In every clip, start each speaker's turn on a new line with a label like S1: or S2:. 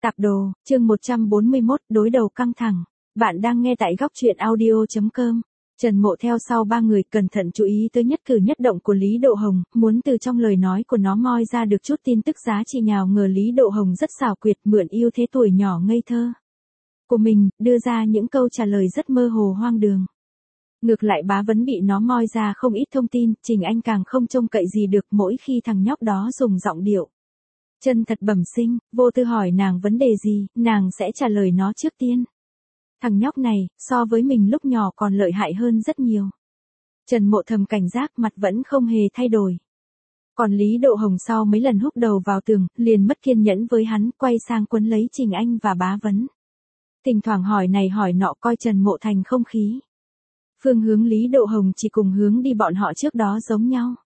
S1: Tạp đồ, chương 141, đối đầu căng thẳng. Bạn đang nghe tại góc truyện audio.com. Trần Mộ theo sau ba người cẩn thận chú ý tới nhất cử nhất động của Lý Độ Hồng, muốn từ trong lời nói của nó moi ra được chút tin tức giá trị. Nhào ngờ Lý Độ Hồng rất xảo quyệt, mượn ưu thế tuổi nhỏ ngây thơ của mình, đưa ra những câu trả lời rất mơ hồ hoang đường. Ngược lại Bá Vấn bị nó moi ra không ít thông tin, Trình Anh càng không trông cậy gì được. Mỗi khi thằng nhóc đó dùng giọng điệu chân thật bẩm sinh, vô tư hỏi nàng vấn đề gì, nàng sẽ trả lời nó trước tiên. Thằng nhóc này, so với mình lúc nhỏ còn lợi hại hơn rất nhiều. Trần Mộ thầm cảnh giác, mặt vẫn không hề thay đổi. Còn Lý Độ Hồng sau mấy lần húc đầu vào tường, liền mất kiên nhẫn với hắn, quay sang quấn lấy Trình Anh và Bá Vấn. Thỉnh thoảng hỏi này hỏi nọ, coi Trần Mộ thành không khí. Phương hướng Lý Độ Hồng chỉ cùng hướng đi bọn họ trước đó giống nhau.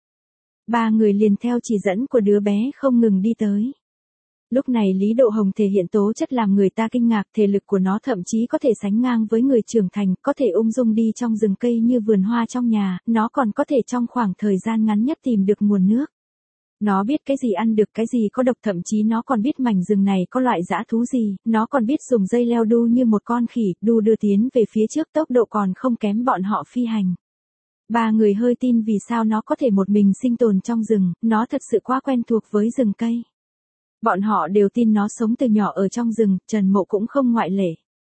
S1: Ba người liền theo chỉ dẫn của đứa bé không ngừng đi tới. Lúc này Lý Độ Hồng thể hiện tố chất làm người ta kinh ngạc, thể lực của nó thậm chí có thể sánh ngang với người trưởng thành, có thể ung dung đi trong rừng cây như vườn hoa trong nhà, nó còn có thể trong khoảng thời gian ngắn nhất tìm được nguồn nước. Nó biết cái gì ăn được, cái gì có độc, thậm chí nó còn biết mảnh rừng này có loại dã thú gì, nó còn biết dùng dây leo đu như một con khỉ, đu đưa tiến về phía trước, tốc độ còn không kém bọn họ phi hành. Ba người hơi tin vì sao nó có thể một mình sinh tồn trong rừng, nó thật sự quá quen thuộc với rừng cây. Bọn họ đều tin nó sống từ nhỏ ở trong rừng, Trần Mộ cũng không ngoại lệ.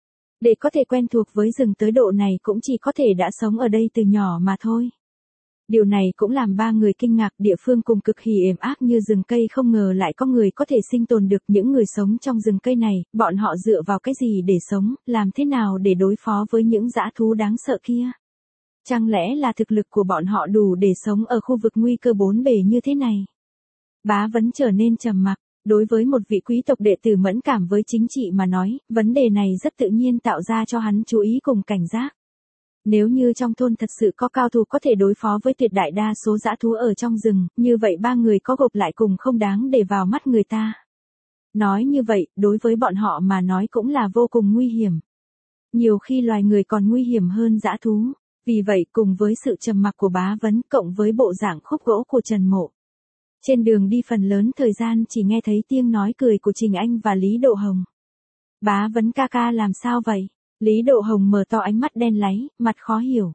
S1: Để có thể quen thuộc với rừng tới độ này cũng chỉ có thể đã sống ở đây từ nhỏ mà thôi. Điều này cũng làm ba người kinh ngạc, địa phương cùng cực kỳ êm ác như rừng cây không ngờ lại có người có thể sinh tồn được. Những người sống trong rừng cây này, bọn họ dựa vào cái gì để sống, làm thế nào để đối phó với những dã thú đáng sợ kia? Chẳng lẽ là thực lực của bọn họ đủ để sống ở khu vực nguy cơ bốn bề như thế này? Bá Vấn trở nên trầm mặc. Đối với một vị quý tộc đệ tử mẫn cảm với chính trị mà nói, vấn đề này rất tự nhiên tạo ra cho hắn chú ý cùng cảnh giác. Nếu như trong thôn thật sự có cao thủ có thể đối phó với tuyệt đại đa số dã thú ở trong rừng, như vậy ba người có gộp lại cùng không đáng để vào mắt người ta. Nói như vậy, đối với bọn họ mà nói cũng là vô cùng nguy hiểm. Nhiều khi loài người còn nguy hiểm hơn dã thú. Vì vậy cùng với sự trầm mặc của Bá Vấn cộng với bộ dạng khúc gỗ của Trần Mộ. Trên đường đi phần lớn thời gian chỉ nghe thấy tiếng nói cười của Trình Anh và Lý Độ Hồng. Bá Vấn ca ca làm sao vậy? Lý Độ Hồng mở to ánh mắt đen láy, mặt khó hiểu.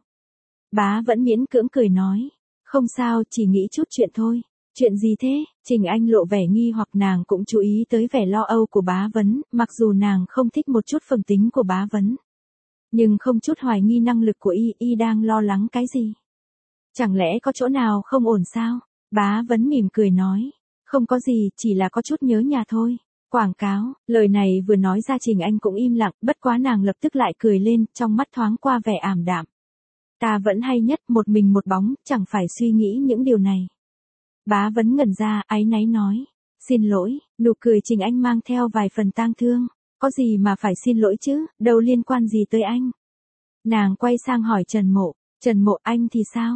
S1: Bá Vẫn miễn cưỡng cười nói. Không sao, chỉ nghĩ chút chuyện thôi. Chuyện gì thế? Trình Anh lộ vẻ nghi hoặc, nàng cũng chú ý tới vẻ lo âu của Bá Vấn, mặc dù nàng không thích một chút phẩm tính của Bá Vấn. Nhưng không chút hoài nghi năng lực của y đang lo lắng cái gì? Chẳng lẽ có chỗ nào không ổn sao? Bá Vấn mỉm cười nói. Không có gì, chỉ là có chút nhớ nhà thôi. Quảng cáo, lời này vừa nói ra Trình Anh cũng im lặng, bất quá nàng lập tức lại cười lên, trong mắt thoáng qua vẻ ảm đạm. Ta vẫn hay nhất, một mình một bóng, chẳng phải suy nghĩ những điều này. Bá Vấn ngẩn ra, áy náy nói. Xin lỗi, nụ cười Trình Anh mang theo vài phần tang thương. Có gì mà phải xin lỗi chứ, đâu liên quan gì tới anh. Nàng quay sang hỏi Trần Mộ. Trần Mộ, anh thì sao?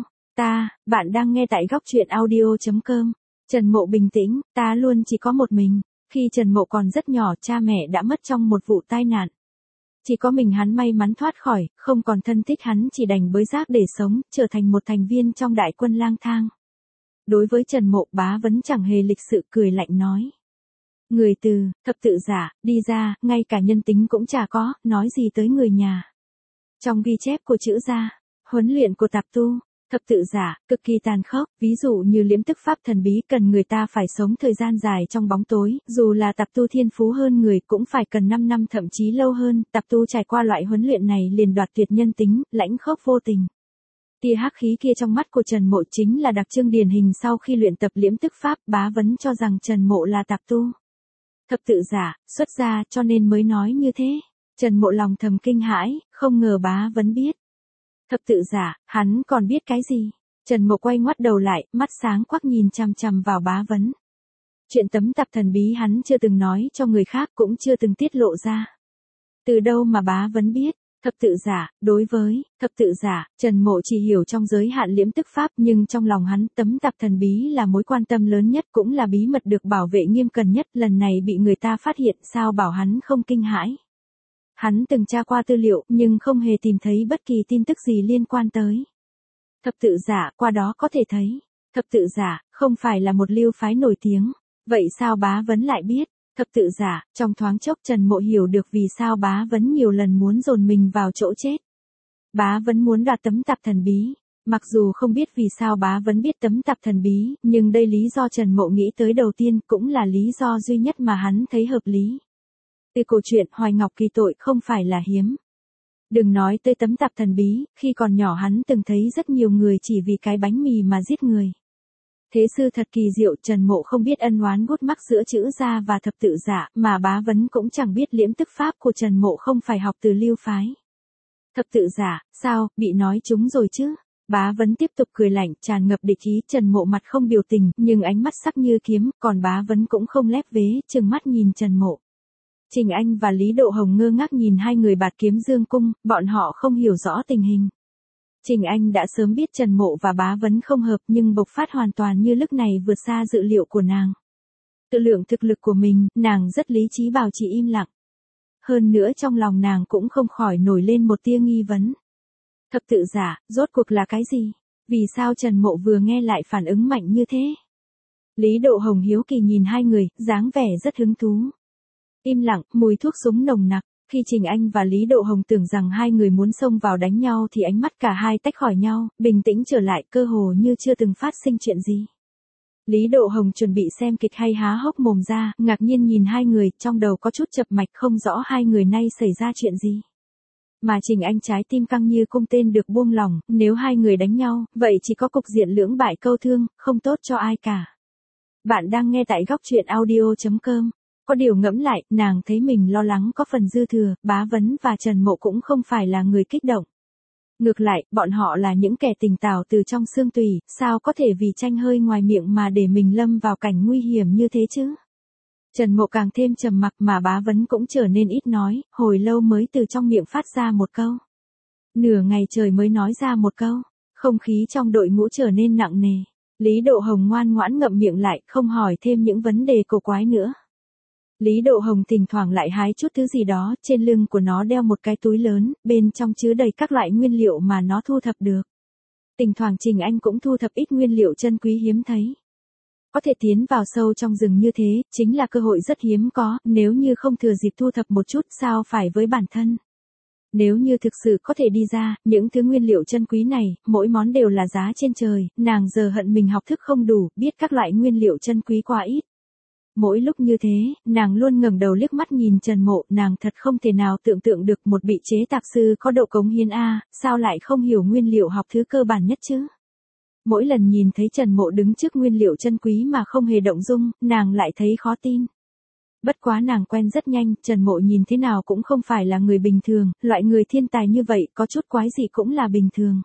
S1: Bạn đang nghe tại góc truyện audio.com. Trần Mộ bình tĩnh, ta luôn chỉ có một mình. Khi Trần Mộ còn rất nhỏ, cha mẹ đã mất trong một vụ tai nạn. Chỉ có mình hắn may mắn thoát khỏi, không còn thân thích, hắn chỉ đành bới rác để sống, trở thành một thành viên trong đại quân lang thang. Đối với Trần Mộ, Bá Vấn chẳng hề lịch sự, cười lạnh nói. Người từ thập tự giả đi ra, ngay cả nhân tính cũng chả có, nói gì tới người nhà. Trong ghi chép của chữ gia, huấn luyện của tạp tu, thập tự giả, cực kỳ tàn khốc, ví dụ như liễm tức pháp thần bí cần người ta phải sống thời gian dài trong bóng tối, dù là tạp tu thiên phú hơn người cũng phải cần 5 năm thậm chí lâu hơn, tạp tu trải qua loại huấn luyện này liền đoạt tuyệt nhân tính, lãnh khốc vô tình. Tia hắc khí kia trong mắt của Trần Mộ chính là đặc trưng điển hình sau khi luyện tập liễm tức pháp. Bá Vấn cho rằng Trần Mộ là tạp tu, thập tự giả, xuất gia cho nên mới nói như thế. Trần Mộ lòng thầm kinh hãi, không ngờ Bá Vấn biết. Thập tự giả, hắn còn biết cái gì? Trần Mộ quay ngoắt đầu lại, mắt sáng quắc nhìn chằm chằm vào Bá Vấn. Chuyện tấm tạp thần bí hắn chưa từng nói cho người khác, cũng chưa từng tiết lộ ra. Từ đâu mà Bá Vấn biết? Thập tự giả, đối với thập tự giả, Trần Mộ chỉ hiểu trong giới hạn liễm tức pháp, nhưng trong lòng hắn, tấm tạp thần bí là mối quan tâm lớn nhất, cũng là bí mật được bảo vệ nghiêm cẩn nhất. Lần này bị người ta phát hiện, sao bảo hắn không kinh hãi? Hắn từng tra qua tư liệu, nhưng không hề tìm thấy bất kỳ tin tức gì liên quan tới thập tự giả. Qua đó có thể thấy, thập tự giả không phải là một lưu phái nổi tiếng. Vậy sao Bá Vấn lại biết? Thập tự giả, trong thoáng chốc Trần Mộ hiểu được vì sao Bá Vấn nhiều lần muốn dồn mình vào chỗ chết. Bá Vấn muốn đoạt tấm tạp thần bí. Mặc dù không biết vì sao Bá Vấn biết tấm tạp thần bí, nhưng đây lý do Trần Mộ nghĩ tới đầu tiên cũng là lý do duy nhất mà hắn thấy hợp lý. Từ cổ truyện Hoài Ngọc Kỳ tội không phải là hiếm. Đừng nói tới tấm tạp thần bí, khi còn nhỏ hắn từng thấy rất nhiều người chỉ vì cái bánh mì mà giết người. Thế sư thật kỳ diệu, Trần Mộ không biết ân oán gút mắc giữa chữ gia và thập tự giả, mà Bá Vấn cũng chẳng biết liễm tức pháp của Trần Mộ không phải học từ Lưu phái. Thập tự giả, sao, bị nói trúng rồi chứ? Bá Vấn tiếp tục cười lạnh, tràn ngập địch ý. Trần Mộ mặt không biểu tình, nhưng ánh mắt sắc như kiếm, còn Bá Vấn cũng không lép vế, trừng mắt nhìn Trần Mộ. Trình Anh và Lý Độ Hồng ngơ ngác nhìn hai người bạt kiếm dương cung, bọn họ không hiểu rõ tình hình. Trình Anh đã sớm biết Trần Mộ và Bá Vấn không hợp, nhưng bộc phát hoàn toàn như lúc này vượt xa dự liệu của nàng. Tự lượng thực lực của mình, nàng rất lý trí bảo trì im lặng. Hơn nữa trong lòng nàng cũng không khỏi nổi lên một tia nghi vấn. Thập tự giả, rốt cuộc là cái gì? Vì sao Trần Mộ vừa nghe lại phản ứng mạnh như thế? Lý Độ Hồng hiếu kỳ nhìn hai người, dáng vẻ rất hứng thú. Im lặng, mùi thuốc súng nồng nặc. Khi Trình Anh và Lý Độ Hồng tưởng rằng hai người muốn xông vào đánh nhau thì ánh mắt cả hai tách khỏi nhau, bình tĩnh trở lại, cơ hồ như chưa từng phát sinh chuyện gì. Lý Độ Hồng chuẩn bị xem kịch hay há hốc mồm ra, ngạc nhiên nhìn hai người, trong đầu có chút chập mạch không rõ hai người nay xảy ra chuyện gì. Mà Trình Anh trái tim căng như cung tên được buông lỏng, nếu hai người đánh nhau, vậy chỉ có cục diện lưỡng bại câu thương, không tốt cho ai cả. Bạn đang nghe tại góc truyện audio.com. Có điều ngẫm lại, nàng thấy mình lo lắng có phần dư thừa, Bá Vấn và Trần Mộ cũng không phải là người kích động. Ngược lại, bọn họ là những kẻ tỉnh táo từ trong xương tủy, sao có thể vì tranh hơi ngoài miệng mà để mình lâm vào cảnh nguy hiểm như thế chứ? Trần Mộ càng thêm trầm mặc mà Bá Vấn cũng trở nên ít nói, hồi lâu mới từ trong miệng phát ra một câu. Nửa ngày trời mới nói ra một câu, không khí trong đội ngũ trở nên nặng nề. Lý Độ Hồng ngoan ngoãn ngậm miệng lại, không hỏi thêm những vấn đề cổ quái nữa. Lý Độ Hồng thỉnh thoảng lại hái chút thứ gì đó, trên lưng của nó đeo một cái túi lớn, bên trong chứa đầy các loại nguyên liệu mà nó thu thập được. Thỉnh thoảng Trình Anh cũng thu thập ít nguyên liệu chân quý hiếm thấy. Có thể tiến vào sâu trong rừng như thế, chính là cơ hội rất hiếm có, nếu như không thừa dịp thu thập một chút sao phải với bản thân. Nếu như thực sự có thể đi ra, những thứ nguyên liệu chân quý này, mỗi món đều là giá trên trời, nàng giờ hận mình học thức không đủ, biết các loại nguyên liệu chân quý quá ít. Mỗi lúc như thế, nàng luôn ngẩng đầu liếc mắt nhìn Trần Mộ, nàng thật không thể nào tưởng tượng được một bị chế tạc sư có độ cống hiến A, sao lại không hiểu nguyên liệu học thứ cơ bản nhất chứ? Mỗi lần nhìn thấy Trần Mộ đứng trước nguyên liệu chân quý mà không hề động dung, nàng lại thấy khó tin. Bất quá nàng quen rất nhanh, Trần Mộ nhìn thế nào cũng không phải là người bình thường, loại người thiên tài như vậy có chút quái gì cũng là bình thường.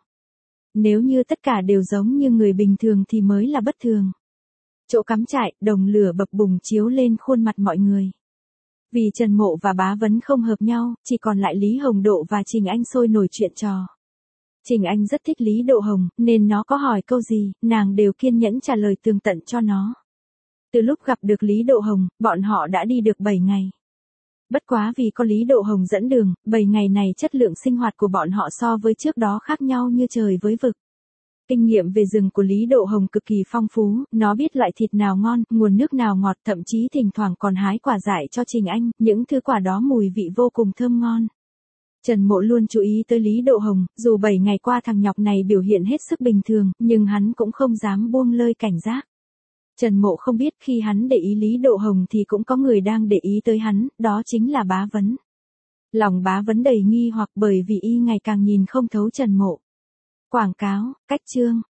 S1: Nếu như tất cả đều giống như người bình thường thì mới là bất thường. Chỗ cắm trại, đồng lửa bập bùng chiếu lên khuôn mặt mọi người. Vì Trần Mộ và Bá Vấn không hợp nhau, chỉ còn lại Lý Hồng Độ và Trình Anh sôi nổi chuyện trò. Trình Anh rất thích Lý Độ Hồng, nên nó có hỏi câu gì, nàng đều kiên nhẫn trả lời tường tận cho nó. Từ lúc gặp được Lý Độ Hồng, bọn họ đã đi được 7 ngày. Bất quá vì có Lý Độ Hồng dẫn đường, 7 ngày này chất lượng sinh hoạt của bọn họ so với trước đó khác nhau như trời với vực. Kinh nghiệm về rừng của Lý Độ Hồng cực kỳ phong phú, nó biết loại thịt nào ngon, nguồn nước nào ngọt, thậm chí thỉnh thoảng còn hái quả dại cho Trình Anh, những thứ quả đó mùi vị vô cùng thơm ngon. Trần Mộ luôn chú ý tới Lý Độ Hồng, dù 7 ngày qua thằng nhóc này biểu hiện hết sức bình thường, nhưng hắn cũng không dám buông lơi cảnh giác. Trần Mộ không biết khi hắn để ý Lý Độ Hồng thì cũng có người đang để ý tới hắn, đó chính là Bá Vấn. Lòng Bá Vấn đầy nghi hoặc bởi vì y ngày càng nhìn không thấu Trần Mộ. Quảng cáo, cách chương.